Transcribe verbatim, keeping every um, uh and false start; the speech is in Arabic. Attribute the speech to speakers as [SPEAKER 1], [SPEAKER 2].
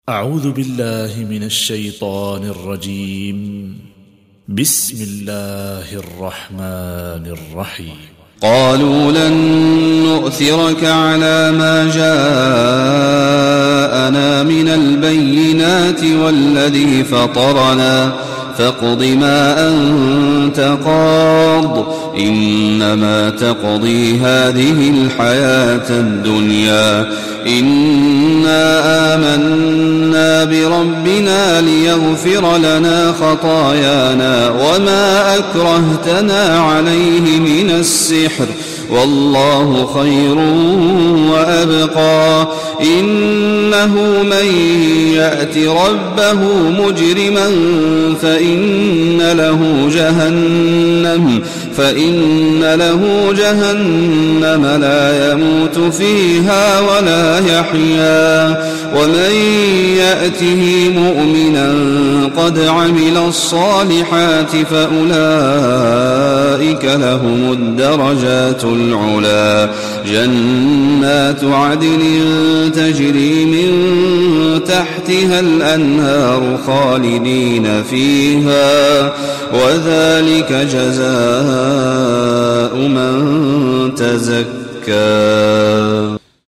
[SPEAKER 1] أعوذ بالله من الشيطان الرجيم. بسم الله الرحمن الرحيم.
[SPEAKER 2] قالوا لن نؤثرك على ما جاءنا من البينات والذي فطرنا فاقض ما أنت قاض إنما تقضي هذه الحياة الدنيا إنا آمنا بربنا ليغفر لنا خطايانا وما أكرهتنا عليه من السحر والله خير وأبقى إنه من يأت ربه مجرما فإن له جهنم فإن له جهنم لا يموت فيها ولا يحيا ومن يأته مؤمنا قد عمل الصالحات فأولئك لهم الدرجات العلا جنات عدن تجري من تحتها الأنهار خالدين فيها وذلك جزاء من تزكى.